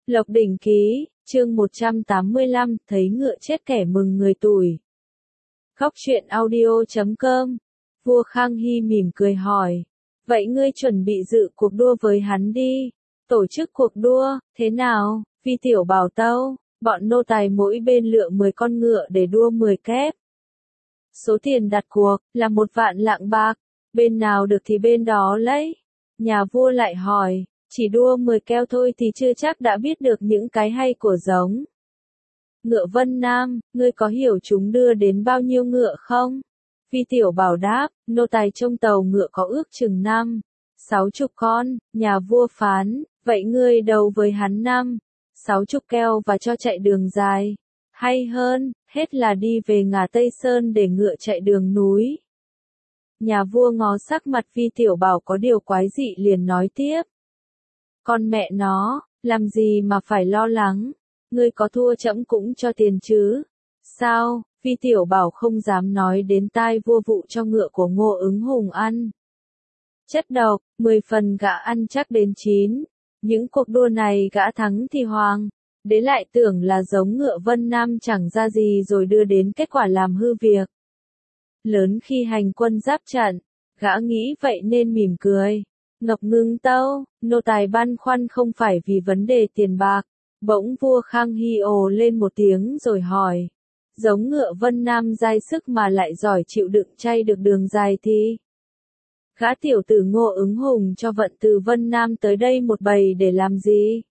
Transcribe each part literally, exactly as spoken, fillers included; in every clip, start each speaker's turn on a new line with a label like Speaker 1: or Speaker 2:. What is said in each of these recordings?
Speaker 1: Lộc Đỉnh Ký, chương một trăm tám mươi lăm, thấy ngựa chết kẻ mừng người tủi. Khóc chuyện audio chấm com. Vua Khang Hy mỉm cười hỏi. Vậy ngươi chuẩn bị dự cuộc đua với hắn đi. Tổ chức cuộc đua, thế nào? Vi Tiểu bảo tâu, bọn nô tài mỗi bên lựa mười con ngựa để đua mười kép. Số tiền đặt cuộc là một vạn lạng bạc. Bên nào được thì bên đó lấy. Nhà vua lại hỏi. Chỉ đua mười keo thôi thì chưa chắc đã biết được những cái hay của giống. Ngựa Vân Nam, ngươi có hiểu chúng đưa đến bao nhiêu ngựa không? Vi Tiểu bảo đáp, nô tài trông tàu ngựa có ước chừng năm, sáu chục con. Nhà vua phán, vậy ngươi đầu với hắn năm, sáu chục keo và cho chạy đường dài. Hay hơn, hết là đi về ngả Tây Sơn để ngựa chạy đường núi. Nhà vua ngó sắc mặt Vi Tiểu bảo có điều quái dị liền nói tiếp. Con mẹ nó, làm gì mà phải lo lắng, ngươi có thua trẫm cũng cho tiền chứ. Sao? Vi Tiểu bảo không dám nói đến tai vua vụ cho ngựa của Ngô Ứng Hùng ăn. Chất độc, mười phần gã ăn chắc đến chín. Những cuộc đua này gã thắng thì hoàng. Đế lại tưởng là giống ngựa Vân Nam chẳng ra gì rồi đưa đến kết quả làm hư việc. Lớn khi hành quân giáp trận, gã nghĩ vậy nên mỉm cười. Ngập ngừng tâu, nô tài băn khoăn không phải vì vấn đề tiền bạc. Bỗng vua Khang Hy ồ lên một tiếng rồi hỏi. Giống ngựa Vân Nam dai sức mà lại giỏi chịu đựng chay được đường dài thì. Gã tiểu tử Ngô Ứng Hùng cho vận từ Vân Nam tới đây một bầy để làm gì?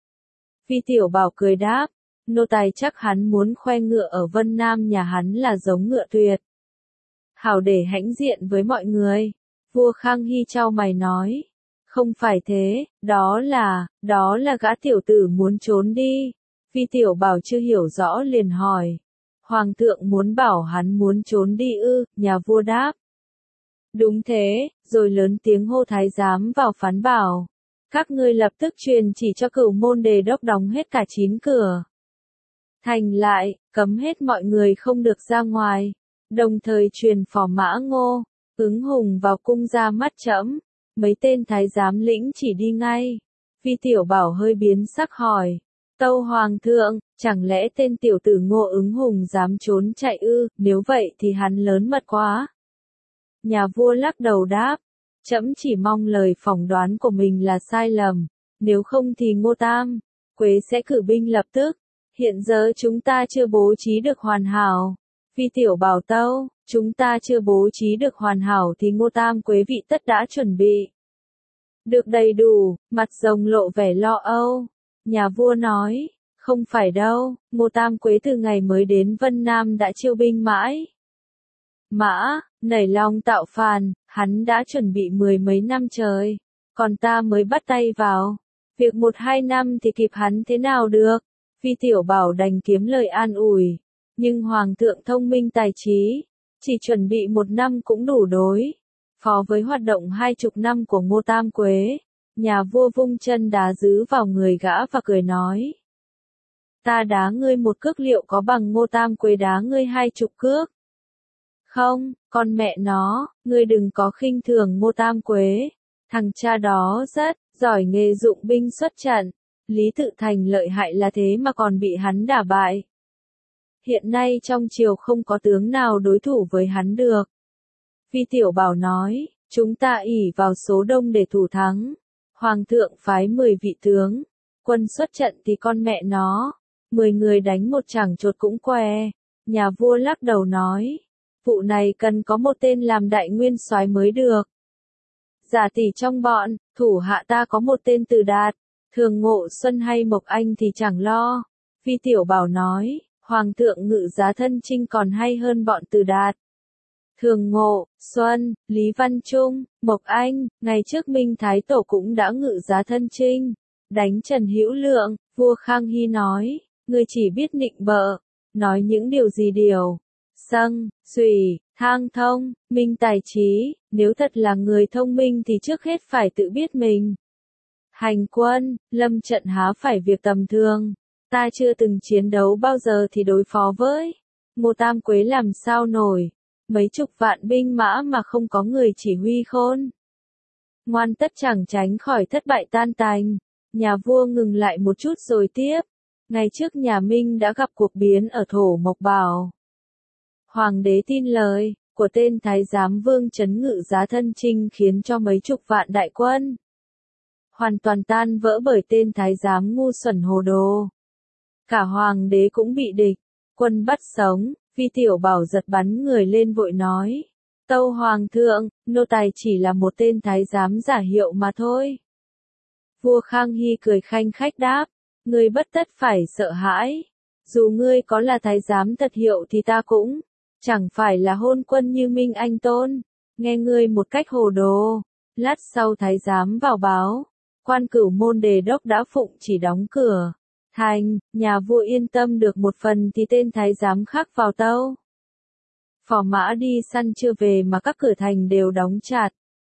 Speaker 1: Vi Tiểu bảo cười đáp. Nô tài chắc hắn muốn khoe ngựa ở Vân Nam nhà hắn là giống ngựa tuyệt. Hảo để hãnh diện với mọi người. Vua Khang Hy chau mày nói. Không phải thế, đó là, đó là gã tiểu tử muốn trốn đi. Vi Tiểu bảo chưa hiểu rõ liền hỏi. Hoàng thượng muốn bảo hắn muốn trốn đi ư, nhà vua đáp. Đúng thế, rồi lớn tiếng hô thái giám vào phán bảo. Các ngươi lập tức truyền chỉ cho cửu môn đề đốc đóng hết cả chín cửa thành lại, cấm hết mọi người không được ra ngoài. Đồng thời truyền phò Mã Ngô Ứng Hùng vào cung ra mắt trẫm. Mấy tên thái giám lĩnh chỉ đi ngay. Vi Tiểu bảo hơi biến sắc hỏi. Tâu hoàng thượng, chẳng lẽ tên tiểu tử Ngô Ứng Hùng dám trốn chạy ư? Nếu vậy thì hắn lớn mật quá. Nhà vua lắc đầu đáp. Trẫm chỉ mong lời phỏng đoán của mình là sai lầm. Nếu không thì Ngô Tam Quế sẽ cử binh lập tức. Hiện giờ chúng ta chưa bố trí được hoàn hảo. Vi Tiểu bảo tâu, chúng ta chưa bố trí được hoàn hảo thì Ngô Tam Quế vị tất đã chuẩn bị được đầy đủ. Mặt rồng lộ vẻ lo âu. Nhà vua nói, không phải đâu, Ngô Tam Quế từ ngày mới đến Vân Nam đã chiêu binh mãi mã, nảy lòng tạo phàn, hắn đã chuẩn bị mười mấy năm trời, còn ta mới bắt tay vào việc một hai năm thì kịp hắn thế nào được. Vi Tiểu bảo đành kiếm lời an ủi. Nhưng Hoàng thượng thông minh tài trí, chỉ chuẩn bị một năm cũng đủ đối phó với hoạt động hai chục năm của Ngô Tam Quế. Nhà vua vung chân đá dứ vào người gã và cười nói. Ta đá ngươi một cước liệu có bằng Ngô Tam Quế đá ngươi hai chục cước? Không, con mẹ nó, ngươi đừng có khinh thường Ngô Tam Quế. Thằng cha đó rất giỏi nghề dụng binh xuất trận. Lý Tự Thành lợi hại là thế mà còn bị hắn đả bại. Hiện nay trong triều không có tướng nào đối thủ với hắn được. Vi Tiểu bảo nói, chúng ta ỷ vào số đông để thủ thắng. Hoàng thượng phái mười vị tướng. Quân xuất trận thì con mẹ nó. mười người đánh một chẳng chột cũng què. Nhà vua lắc đầu nói. Vụ này cần có một tên làm đại nguyên soái mới được. Giả tỷ trong bọn, thủ hạ ta có một tên Từ Đạt. Thường Ngộ Xuân hay Mộc Anh thì chẳng lo. Vi Tiểu bảo nói. Hoàng thượng ngự giá thân chinh còn hay hơn bọn Từ Đạt. Thường Ngộ, Xuân, Lý Văn Trung, Mộc Anh, ngày trước Minh Thái Tổ cũng đã ngự giá thân chinh, đánh Trần Hữu Lượng. Vua Khang Hy nói, ngươi chỉ biết nịnh bợ, nói những điều gì điều, sâng, xùy, thang thông, minh tài trí, nếu thật là người thông minh thì trước hết phải tự biết mình. Hành quân, lâm trận há phải việc tầm thường. Ta chưa từng chiến đấu bao giờ thì đối phó với Ngô Tam Quế làm sao nổi. Mấy chục vạn binh mã mà không có người chỉ huy khôn ngoan tất chẳng tránh khỏi thất bại tan tành. Nhà vua ngừng lại một chút rồi tiếp. Ngày trước nhà Minh đã gặp cuộc biến ở Thổ Mộc Bảo. Hoàng đế tin lời của tên thái giám Vương Chấn Ngự giá thân chinh khiến cho mấy chục vạn đại quân hoàn toàn tan vỡ bởi tên thái giám ngu xuẩn hồ đồ. Cả hoàng đế cũng bị địch quân bắt sống. Vi Tiểu Bảo giật bắn người lên vội nói: Tâu hoàng thượng, nô tài chỉ là một tên thái giám giả hiệu mà thôi. Vua Khang Hy cười khanh khách đáp: Ngươi bất tất phải sợ hãi. Dù ngươi có là thái giám thật hiệu thì ta cũng chẳng phải là hôn quân như Minh Anh Tôn. Nghe ngươi một cách hồ đồ. Lát sau thái giám vào báo, quan Cửu Môn Đề Đốc đã phụng chỉ đóng cửa thành. Nhà vua yên tâm được một phần thì tên thái giám khác vào tâu. Phò mã đi săn chưa về mà các cửa thành đều đóng chặt.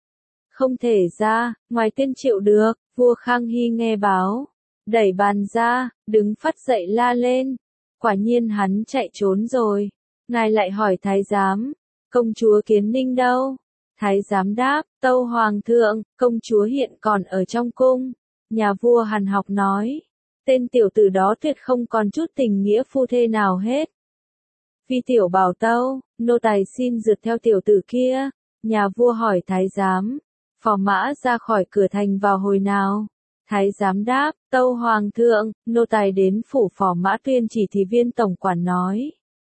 Speaker 1: Không thể ra, ngoài Tiên Triệu được. Vua Khang Hy nghe báo, đẩy bàn ra, đứng phắt dậy la lên. Quả nhiên hắn chạy trốn rồi. Ngài lại hỏi thái giám: Công chúa Kiến Ninh đâu? Thái giám đáp: Tâu hoàng thượng, công chúa hiện còn ở trong cung. Nhà vua hằn học nói: Tên tiểu tử đó tuyệt không còn chút tình nghĩa phu thê nào hết. Vi Tiểu Bảo tâu: Nô tài xin rượt theo tiểu tử kia. Nhà vua hỏi thái giám: Phò mã ra khỏi cửa thành vào hồi nào? Thái giám đáp: Tâu hoàng thượng, nô tài đến phủ phò mã tuyên chỉ thì viên tổng quản nói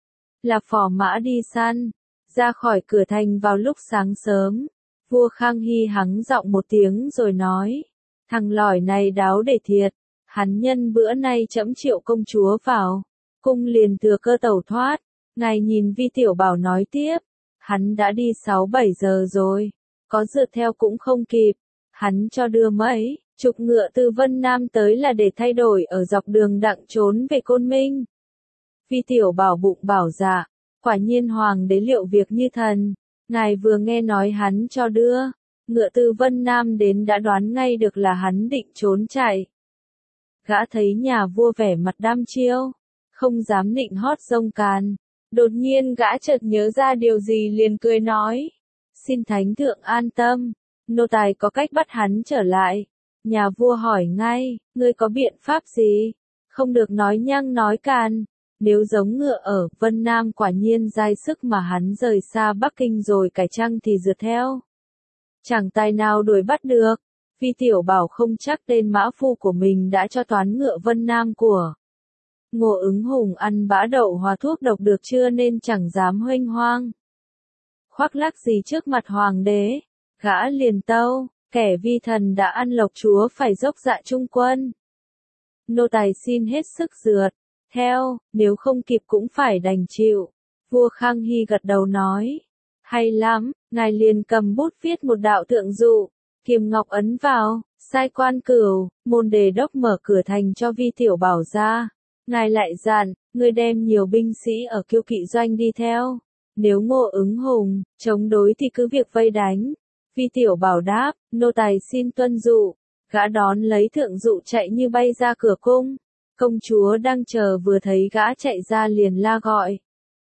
Speaker 1: là phò mã đi săn, ra khỏi cửa thành vào lúc sáng sớm. Vua Khang Hy hắng giọng một tiếng rồi nói: Thằng lỏi này đáo để thiệt. Hắn nhân bữa nay trẫm triệu công chúa vào cung liền thừa cơ tẩu thoát. Ngài nhìn Vi Tiểu Bảo nói tiếp: Hắn đã đi sáu bảy giờ rồi, có rượt theo cũng không kịp. Hắn cho đưa mấy chục ngựa từ Vân Nam tới là để thay đổi ở dọc đường đặng trốn về Côn Minh. Vi Tiểu Bảo bụng bảo dạ, quả nhiên hoàng đế liệu việc như thần. Ngài vừa nghe nói hắn cho đưa ngựa từ Vân Nam đến đã đoán ngay được là hắn định trốn chạy. Gã thấy nhà vua vẻ mặt đăm chiêu, không dám nịnh hót rông càn. Đột nhiên gã chợt nhớ ra điều gì liền cười nói: Xin thánh thượng an tâm, nô tài có cách bắt hắn trở lại. Nhà vua hỏi ngay: Ngươi có biện pháp gì? Không được nói nhăng nói càn. Nếu giống ngựa ở Vân Nam quả nhiên dai sức mà hắn rời xa Bắc Kinh rồi cải trang thì rượt theo, chẳng tài nào đuổi bắt được. Vi Tiểu Bảo không chắc tên mã phu của mình đã cho toán ngựa Vân Nam của Ngô Ứng Hùng ăn bã đậu hòa thuốc độc được chưa nên chẳng dám huênh hoang khoác lác gì trước mặt hoàng đế. Gã liền tâu: Kẻ vi thần đã ăn lộc chúa phải dốc dạ trung quân. Nô tài xin hết sức rượt theo, nếu không kịp cũng phải đành chịu. Vua Khang Hy gật đầu nói: Hay lắm. Ngài liền cầm bút viết một đạo thượng dụ, kiềm ngọc ấn vào, sai quan Cửu Môn Đề Đốc mở cửa thành cho Vi Tiểu Bảo ra. Ngài lại dặn: Ngươi đem nhiều binh sĩ ở Kiêu Kỵ doanh đi theo. Nếu Ngô Ứng Hùng chống đối thì cứ việc vây đánh. Vi Tiểu Bảo đáp: Nô tài xin tuân dụ. Gã đón lấy thượng dụ chạy như bay ra cửa cung. Công chúa đang chờ vừa thấy gã chạy ra liền la gọi: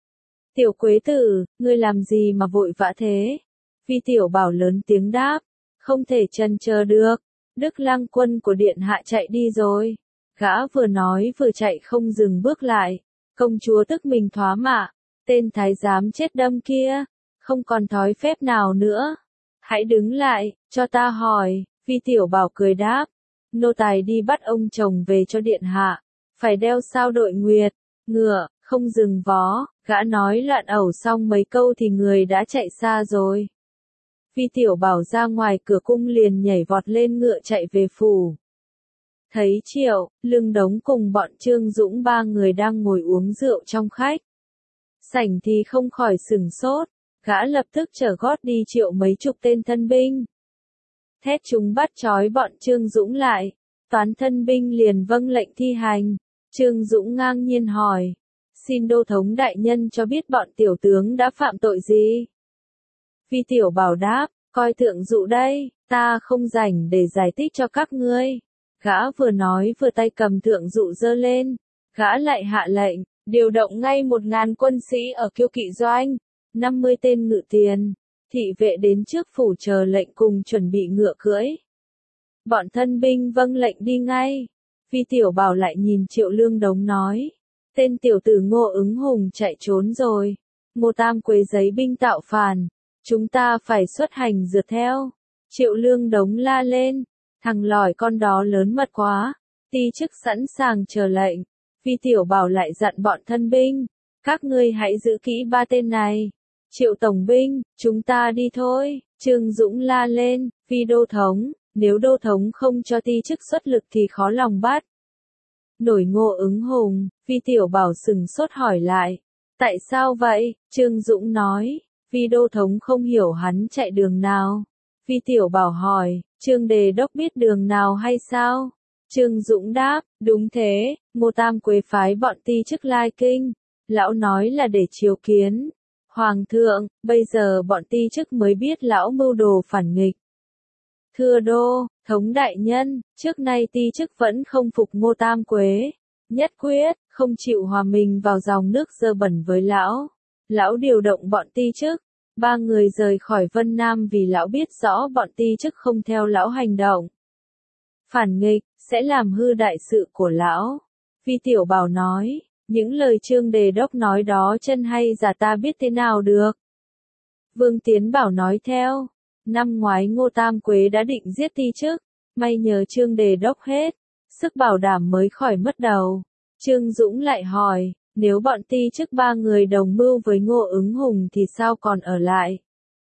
Speaker 1: Tiểu Quế Tử, ngươi làm gì mà vội vã thế? Vi Tiểu Bảo lớn tiếng đáp: Không thể chần chờ được. Đức lang quân của điện hạ chạy đi rồi. Gã vừa nói vừa chạy không dừng bước lại. Công chúa tức mình thoá mạ: Tên thái giám chết đâm kia, không còn thói phép nào nữa. Hãy đứng lại, cho ta hỏi. Vi Tiểu Bảo cười đáp: Nô tài đi bắt ông chồng về cho điện hạ, phải đeo sao đội nguyệt, ngựa, không dừng vó. Gã nói loạn ẩu xong mấy câu thì người đã chạy xa rồi. Vi Tiểu Bảo ra ngoài cửa cung liền nhảy vọt lên ngựa chạy về phủ. Thấy Triệu, Lương Đống cùng bọn Trương Dũng ba người đang ngồi uống rượu trong khách sảnh thì không khỏi sửng sốt. Gã lập tức chở gót đi triệu mấy chục tên thân binh, thét chúng bắt trói bọn Trương Dũng lại. Toán thân binh liền vâng lệnh thi hành. Trương Dũng ngang nhiên hỏi: Xin đô thống đại nhân cho biết bọn tiểu tướng đã phạm tội gì? Vi Tiểu Bảo đáp: Coi thượng dụ đây, ta không rảnh để giải thích cho các ngươi. Gã vừa nói vừa tay cầm thượng dụ giơ lên. Gã lại hạ lệnh: Điều động ngay một ngàn quân sĩ ở Kiêu Kỵ doanh, năm mươi tên ngự tiền, thị vệ đến trước phủ chờ lệnh cùng chuẩn bị ngựa cưỡi. Bọn thân binh vâng lệnh đi ngay. Phi Tiểu Bảo lại nhìn Triệu Lương Đống nói. Tên tiểu tử Ngô Ứng Hùng chạy trốn rồi. Ngô Tam Quế giấy binh tạo phản. Chúng ta phải xuất hành rượt theo. Triệu Lương Đống la lên. Thằng lỏi con đó lớn mật quá. Ti chức sẵn sàng chờ lệnh. Phi Tiểu Bảo lại dặn bọn thân binh. Các ngươi hãy giữ kỹ ba tên này. Triệu Tổng binh, chúng ta đi thôi. Trương Dũng la lên. Phi Đô Thống, nếu Đô Thống không cho ti chức xuất lực thì khó lòng bắt nổi Ngô Ứng Hùng. Phi Tiểu Bảo sừng sốt hỏi lại. Tại sao vậy? Trương Dũng nói. Phi Đô Thống không hiểu hắn chạy đường nào. Phi Tiểu Bảo hỏi. Trương Đề Đốc biết đường nào hay sao? Trương Dũng đáp. Đúng thế, Ngô Tam Quế phái bọn ti chức lai kinh. Lão nói là để chiếu kiến Hoàng thượng, bây giờ bọn ti chức mới biết lão mưu đồ phản nghịch. Thưa Đô, Thống đại nhân, trước nay ti chức vẫn không phục Ngô Tam Quế. Nhất quyết, không chịu hòa mình vào dòng nước dơ bẩn với lão. Lão điều động bọn ti chức. Ba người rời khỏi Vân Nam vì lão biết rõ bọn ti chức không theo lão hành động. Phản nghịch, sẽ làm hư đại sự của lão. Phi Tiểu Bảo nói. Những lời Trương Đề Đốc nói đó chân hay giả ta biết thế nào được. Vương Tiến Bảo nói theo. Năm ngoái Ngô Tam Quế đã định giết ti chức. May nhờ Trương Đề Đốc hết. Sức bảo đảm mới khỏi mất đầu. Trương Dũng lại hỏi. Nếu bọn ti chức ba người đồng mưu với Ngô Ứng Hùng thì sao còn ở lại?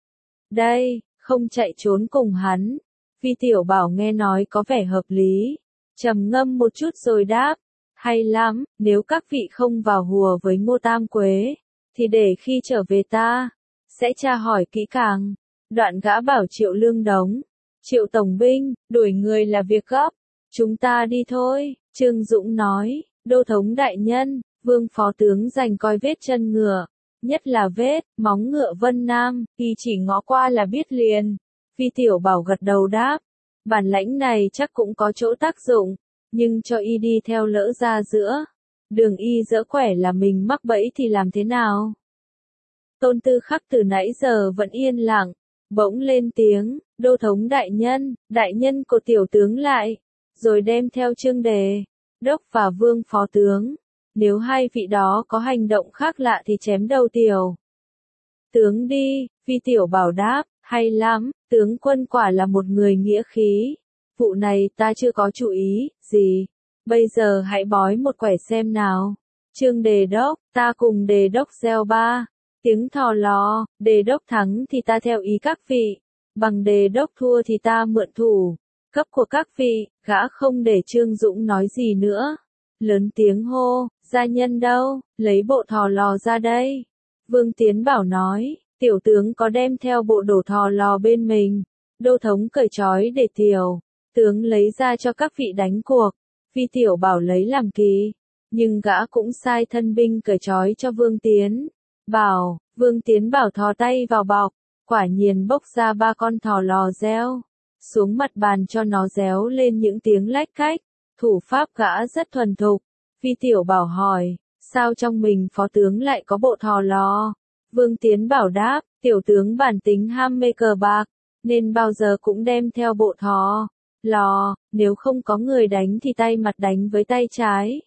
Speaker 1: Đây, không chạy trốn cùng hắn. Phi Tiểu Bảo nghe nói có vẻ hợp lý. Trầm ngâm một chút rồi đáp. Hay lắm, nếu các vị không vào hùa với Ngô Tam Quế, thì để khi trở về ta, sẽ tra hỏi kỹ càng. Đoạn gã bảo Triệu Lương Đống. Triệu Tổng binh, đuổi người là việc gấp. Chúng ta đi thôi, Trương Dũng nói. Đô Thống đại nhân, Vương Phó Tướng dành coi vết chân ngựa. Nhất là vết, móng ngựa Vân Nam, y chỉ ngó qua là biết liền. Phi Tiểu Bảo gật đầu đáp. Bản lãnh này chắc cũng có chỗ tác dụng. Nhưng cho y đi theo lỡ ra giữa đường y dỡ quẻ là mình mắc bẫy thì làm thế nào? Tôn Tư Khắc từ nãy giờ vẫn yên lặng, bỗng lên tiếng. Đô Thống đại nhân, đại nhân của tiểu tướng lại, rồi đem theo Trương Đề Đốc và Vương Phó Tướng. Nếu hai vị đó có hành động khác lạ thì chém đầu tiểu tướng đi. Phi Tiểu Bảo đáp. Hay lắm, tướng quân quả là một người nghĩa khí. Vụ này ta chưa có chú ý gì. Bây giờ hãy bói một quẻ xem nào. Trương Đề Đốc, ta cùng Đề Đốc gieo ba tiếng thò lò. Đề Đốc thắng thì ta theo ý các vị. Bằng Đề Đốc thua thì ta mượn thủ cấp của các vị. Gã không để Trương Dũng nói gì nữa. Lớn tiếng hô. Gia nhân đâu? Lấy bộ thò lò ra đây. Vương Tiến Bảo nói. Tiểu tướng có đem theo bộ đồ thò lò bên mình. Đô Thống cởi trói để tiểu tướng lấy ra cho các vị đánh cuộc. Phi Tiểu Bảo lấy làm kỳ. Nhưng gã cũng sai thân binh cởi trói cho Vương Tiến Bảo. Vương Tiến Bảo thò tay vào bọc. Quả nhiên bốc ra ba con thò lò reo xuống mặt bàn cho nó réo lên những tiếng lách cách. Thủ pháp gã rất thuần thục. Phi Tiểu Bảo hỏi. Sao trong mình phó tướng lại có bộ thò lò? Vương Tiến Bảo đáp. Tiểu tướng bản tính ham mê cờ bạc, nên bao giờ cũng đem theo bộ thò lò. Nếu không có người đánh thì tay mặt đánh với tay trái.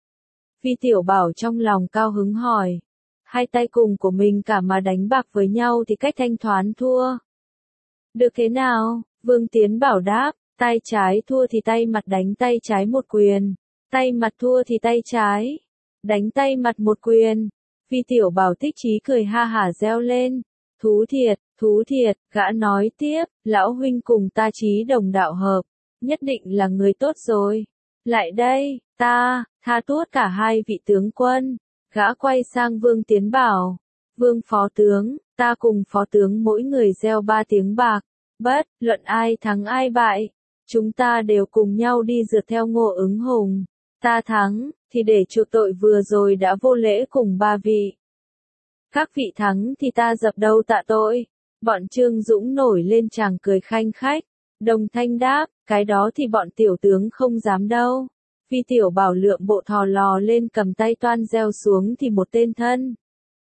Speaker 1: Phi Tiểu Bảo trong lòng cao hứng hỏi. Hai tay cùng của mình cả mà đánh bạc với nhau thì cách thanh toán thua được thế nào? Vương Tiến Bảo đáp. Tay trái thua thì tay mặt đánh tay trái một quyền. Tay mặt thua thì tay trái đánh tay mặt một quyền. Phi Tiểu Bảo thích chí cười ha hả reo lên. Thú thiệt, thú thiệt. Gã nói tiếp. Lão huynh cùng ta chí đồng đạo hợp, nhất định là người tốt rồi. Lại đây, ta tha tuốt cả hai vị tướng quân. Gã quay sang Vương Tiến Bảo. Vương Phó Tướng, ta cùng Phó Tướng mỗi người gieo ba tiếng bạc. Bất luận ai thắng ai bại, chúng ta đều cùng nhau đi rượt theo Ngô Ứng Hùng. Ta thắng, thì để chuộc tội vừa rồi đã vô lễ cùng ba vị. Các vị thắng thì ta dập đầu tạ tội. Bọn Trương Dũng nổi lên chàng cười khanh khách. Đồng thanh đáp. Cái đó thì bọn tiểu tướng không dám đâu. Phi Tiểu Bảo lượm bộ thò lò lên cầm tay toan gieo xuống thì một tên thân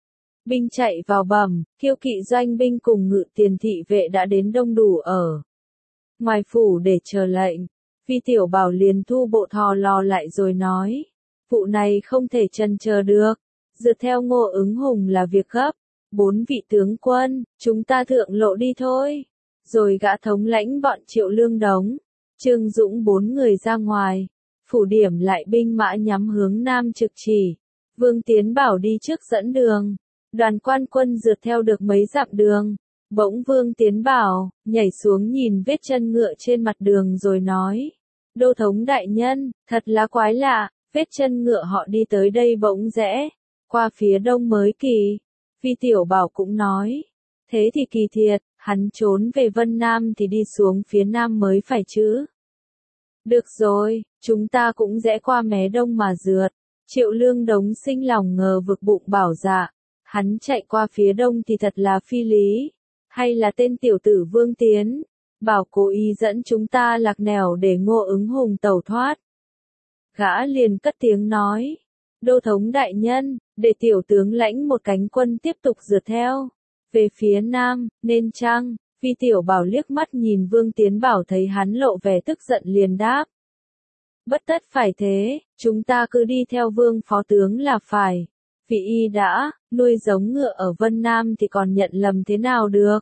Speaker 1: binh chạy vào bẩm. Kiêu kỵ doanh binh cùng ngự tiền thị vệ đã đến đông đủ ở ngoài phủ để chờ lệnh. Vi Tiểu Bảo liền thu bộ thò lò lại rồi nói, vụ này không thể chần chờ được, dựa theo Ngô Ứng Hùng là việc gấp, bốn vị tướng quân, chúng ta thượng lộ đi thôi. Rồi gã thống lãnh bọn Triệu Lương Đống, Trương Dũng bốn người ra ngoài, phủ điểm lại binh mã nhắm hướng nam trực chỉ. Vương Tiến Bảo đi trước dẫn đường, đoàn quan quân rượt theo được mấy dặm đường. Bỗng Vương Tiến Bảo nhảy xuống nhìn vết chân ngựa trên mặt đường rồi nói, đô thống đại nhân, thật là quái lạ, vết chân ngựa họ đi tới đây bỗng rẽ qua phía đông mới kỳ. Vi Tiểu Bảo cũng nói, thế thì kỳ thiệt, hắn trốn về Vân Nam thì đi xuống phía nam mới phải chứ. Được rồi, chúng ta cũng rẽ qua mé đông mà rượt. Triệu Lương Đống sinh lòng ngờ vực bụng bảo dạ, hắn chạy qua phía đông thì thật là phi lý, hay là tên tiểu tử Vương Tiến Bảo cố ý dẫn chúng ta lạc nẻo để Ngô Ứng Hùng tẩu thoát. Gã liền cất tiếng nói, đô thống đại nhân, để tiểu tướng lãnh một cánh quân tiếp tục rượt theo về phía nam, nên chăng? Vi Tiểu Bảo liếc mắt nhìn Vương Tiến Bảo thấy hắn lộ vẻ tức giận liền đáp, bất tất phải thế, chúng ta cứ đi theo Vương phó tướng là phải. Vị y đã nuôi giống ngựa ở Vân Nam thì còn nhận lầm thế nào được?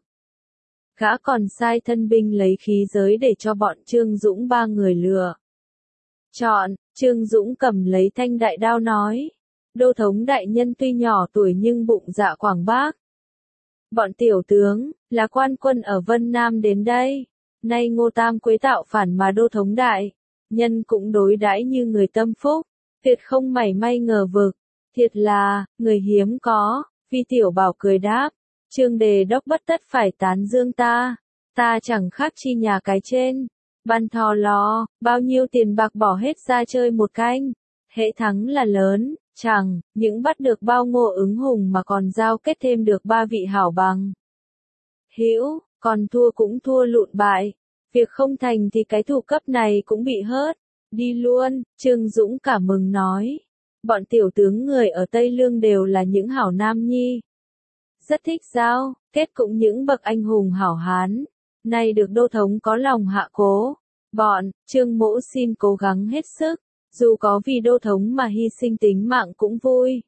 Speaker 1: Gã còn sai thân binh lấy khí giới để cho bọn Trương Dũng ba người lừa chọn. Trương Dũng cầm lấy thanh đại đao nói, đô thống đại nhân tuy nhỏ tuổi nhưng bụng dạ quảng bác. Bọn tiểu tướng là quan quân ở Vân Nam đến đây, nay Ngô Tam Quế tạo phản mà đô thống đại nhân cũng đối đãi như người tâm phúc, tuyệt không mảy may ngờ vực, thiệt là người hiếm có. Vi Tiểu Bảo cười đáp, Trương đề đốc bất tất phải tán dương ta, ta chẳng khác chi nhà cái trên, ban thò lò, bao nhiêu tiền bạc bỏ hết ra chơi một canh, hễ thắng là lớn, chẳng những bắt được bao Ngô Ứng Hùng mà còn giao kết thêm được ba vị hảo bằng hữu, còn thua cũng thua lụn bại, việc không thành thì cái thủ cấp này cũng bị hớt, đi luôn. Trương Dũng cảm mừng nói, bọn tiểu tướng người ở Tây Lương đều là những hảo nam nhi, rất thích giao kết cũng những bậc anh hùng hảo hán, nay được đô thống có lòng hạ cố, bọn Trương mỗ xin cố gắng hết sức, dù có vì đô thống mà hy sinh tính mạng cũng vui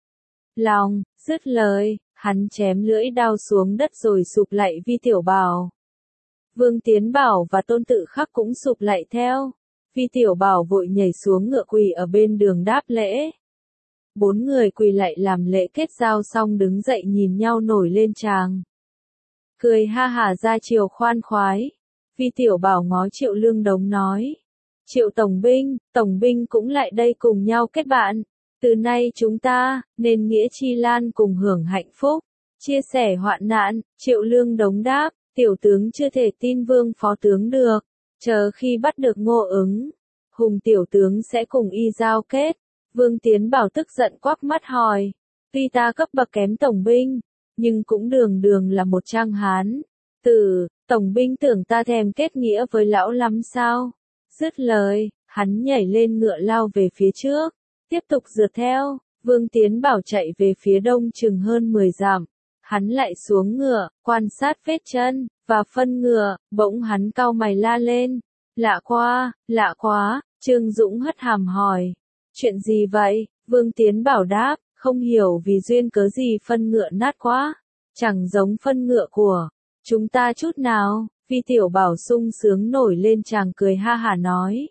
Speaker 1: lòng. Dứt lời, hắn chém lưỡi đao xuống đất rồi sụp lạy Vi Tiểu Bảo. Vương Tiến Bảo và Tôn Tự Khắc cũng sụp lạy theo. Vi Tiểu Bảo vội nhảy xuống ngựa quỳ ở bên đường đáp lễ. Bốn người quỳ lạy làm lễ kết giao xong đứng dậy nhìn nhau nổi lên tràng cười ha hả ra chiều khoan khoái. Vi Tiểu Bảo ngó Triệu Lương Đống nói, Triệu tổng binh, tổng binh cũng lại đây cùng nhau kết bạn, từ nay chúng ta nên nghĩa chi lan cùng hưởng hạnh phúc, chia sẻ hoạn nạn. Triệu Lương Đống đáp, tiểu tướng chưa thể tin Vương phó tướng được, chờ khi bắt được Ngô Ứng Hùng tiểu tướng sẽ cùng y giao kết. Vương Tiến Bảo tức giận quắc mắt hỏi, tuy ta cấp bậc kém tổng binh, nhưng cũng đường đường là một trang hán tử, tổng binh tưởng ta thèm kết nghĩa với lão lắm sao? Dứt lời, hắn nhảy lên ngựa lao về phía trước, tiếp tục rượt theo. Vương Tiến Bảo chạy về phía đông chừng hơn mười dặm, hắn lại xuống ngựa, quan sát vết chân và phân ngựa, bỗng hắn cau mày la lên, lạ quá, lạ quá. Trương Dũng hất hàm hỏi, chuyện gì vậy? Vương Tiến Bảo đáp, không hiểu vì duyên cớ gì phân ngựa nát quá, chẳng giống phân ngựa của chúng ta chút nào. Vi Tiểu Bảo sung sướng nổi lên chàng cười ha hả nói,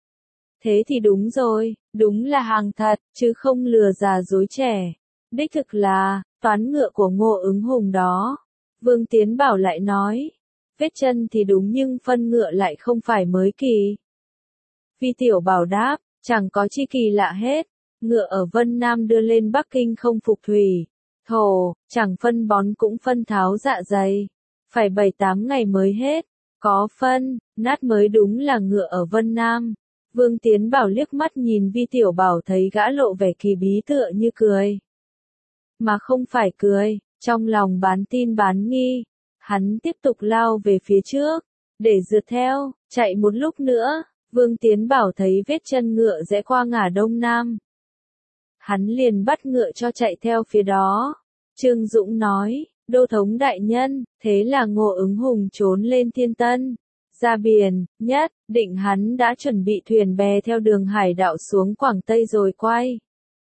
Speaker 1: thế thì đúng rồi, đúng là hàng thật, chứ không lừa già dối trẻ, đích thực là toán ngựa của Ngô Ứng Hùng đó. Vương Tiến Bảo lại nói, vết chân thì đúng nhưng phân ngựa lại không phải mới kỳ. Vi Tiểu Bảo đáp, chẳng có chi kỳ lạ hết, ngựa ở Vân Nam đưa lên Bắc Kinh không phục thủy thổ, chẳng phân bón cũng phân tháo dạ dày, phải bảy tám ngày mới hết, có phân nát mới đúng là ngựa ở Vân Nam. Vương Tiến Bảo liếc mắt nhìn Vi Tiểu Bảo thấy gã lộ vẻ kỳ bí tựa như cười, mà không phải cười, trong lòng bán tin bán nghi. Hắn tiếp tục lao về phía trước, để rượt theo. Chạy một lúc nữa, Vương Tiến Bảo thấy vết chân ngựa rẽ qua ngả đông nam. Hắn liền bắt ngựa cho chạy theo phía đó. Trương Dũng nói, đô thống đại nhân, thế là Ngô Ứng Hùng trốn lên Thiên Tân, ra biển, nhất định hắn đã chuẩn bị thuyền bè theo đường hải đạo xuống Quảng Tây rồi quay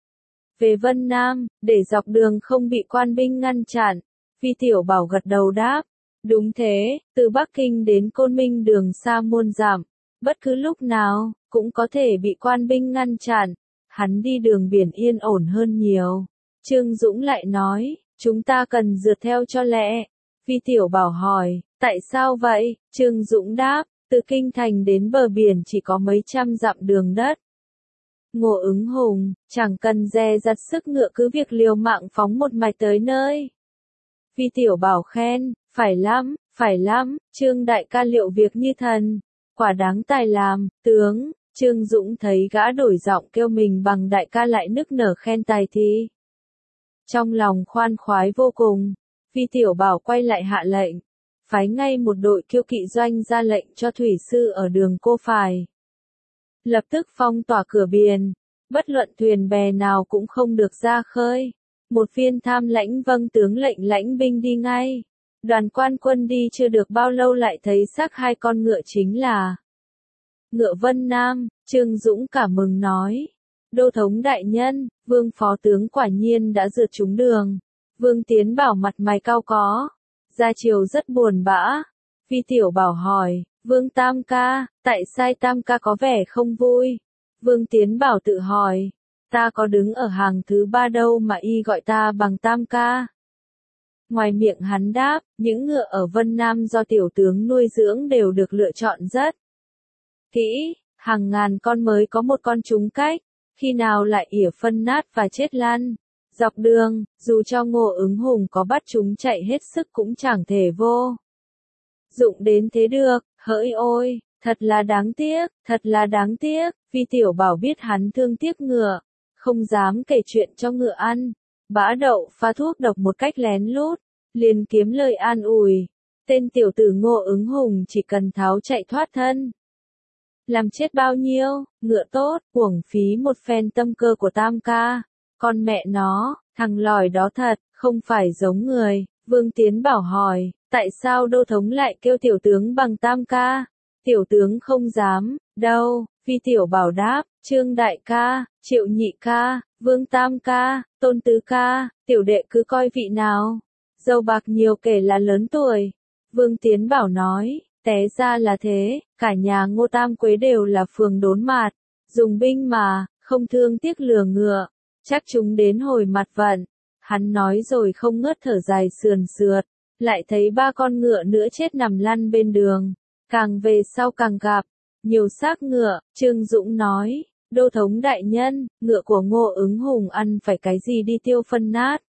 Speaker 1: về Vân Nam, để dọc đường không bị quan binh ngăn chặn. Phi Tiểu Bảo gật đầu đáp, đúng thế, từ Bắc Kinh đến Côn Minh đường xa muôn dặm, bất cứ lúc nào cũng có thể bị quan binh ngăn chặn, hắn đi đường biển yên ổn hơn nhiều. Trương Dũng lại nói, chúng ta cần rượt theo cho lẹ. Phi Tiểu Bảo hỏi, tại sao vậy? Trương Dũng đáp, từ Kinh Thành đến bờ biển chỉ có mấy trăm dặm đường đất. Ngô Ứng Hùng, chẳng cần dè dặt sức ngựa cứ việc liều mạng phóng một mạch tới nơi. Phi Tiểu Bảo khen, phải lắm, phải lắm, Trương đại ca liệu việc như thần, quả đáng tài làm, tướng. Trương Dũng thấy gã đổi giọng kêu mình bằng đại ca lại nức nở khen tài thì trong lòng khoan khoái vô cùng. Phi Tiểu Bảo quay lại hạ lệnh, phái ngay một đội kiêu kỵ doanh ra lệnh cho thủy sư ở đường Cô Phải lập tức phong tỏa cửa biển, bất luận thuyền bè nào cũng không được ra khơi. Một viên tham lãnh vâng tướng lệnh lãnh binh đi ngay. Đoàn quan quân đi chưa được bao lâu lại thấy xác hai con ngựa chính là ngựa Vân Nam. Trương Dũng cảm mừng nói, đô thống đại nhân, Vương phó tướng quả nhiên đã rượt trúng đường. Vương Tiến Bảo mặt mày cau có, ra chiều rất buồn bã. Phi Tiểu Bảo hỏi, Vương Tam ca, tại sao Tam ca có vẻ không vui? Vương Tiến Bảo tự hỏi, ta có đứng ở hàng thứ ba đâu mà y gọi ta bằng Tam ca. Ngoài miệng hắn đáp, những ngựa ở Vân Nam do tiểu tướng nuôi dưỡng đều được lựa chọn rất kỹ, hàng ngàn con mới có một con trúng cách, khi nào lại ỉa phân nát và chết lăn. Dọc đường, dù cho Ngô Ứng Hùng có bắt chúng chạy hết sức cũng chẳng thể vô dụng đến thế được. Hỡi ôi, thật là đáng tiếc, thật là đáng tiếc. Phi Tiểu Bảo biết hắn thương tiếc ngựa, không dám kể chuyện cho ngựa ăn. Bã đậu pha thuốc độc một cách lén lút, liền kiếm lời an ủi. Tên tiểu tử Ngô Ứng Hùng chỉ cần tháo chạy thoát thân, làm chết bao nhiêu, ngựa tốt, uổng phí một phen tâm cơ của Tam ca. Con mẹ nó, thằng lòi đó thật, không phải giống người. Vương Tiến Bảo hỏi, tại sao đô thống lại kêu tiểu tướng bằng Tam ca? Tiểu tướng không dám, đâu. Phi Tiểu Bảo đáp, Trương đại ca, Triệu nhị ca, Vương Tam ca, Tôn tứ ca, tiểu đệ cứ coi vị nào dâu bạc nhiều kể là lớn tuổi. Vương Tiến Bảo nói, té ra là thế, cả nhà Ngô Tam Quế đều là phường đốn mạt, dùng binh mà, không thương tiếc lừa ngựa, chắc chúng đến hồi mặt vận. Hắn nói rồi không ngớt thở dài sườn sượt, lại thấy ba con ngựa nữa chết nằm lăn bên đường, càng về sau càng gặp nhiều xác ngựa. Trương Dũng nói, đô thống đại nhân, ngựa của Ngô Ứng Hùng ăn phải cái gì đi tiêu phân nát,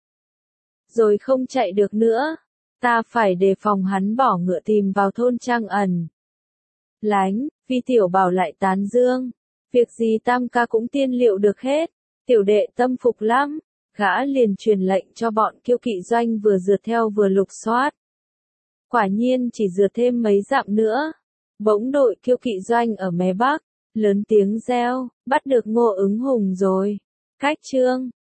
Speaker 1: rồi không chạy được nữa. Ta phải đề phòng hắn bỏ ngựa tìm vào thôn Trang ẩn lánh. Phi Tiểu Bảo lại tán dương, việc gì Tam ca cũng tiên liệu được hết, tiểu đệ tâm phục lắm. Gã liền truyền lệnh cho bọn kiêu kỵ doanh vừa rượt theo vừa lục soát. Quả nhiên chỉ rượt thêm mấy dặm nữa, bỗng đội kiêu kỵ doanh ở mé bắc lớn tiếng reo, bắt được Ngô Ứng Hùng rồi. Cách Trương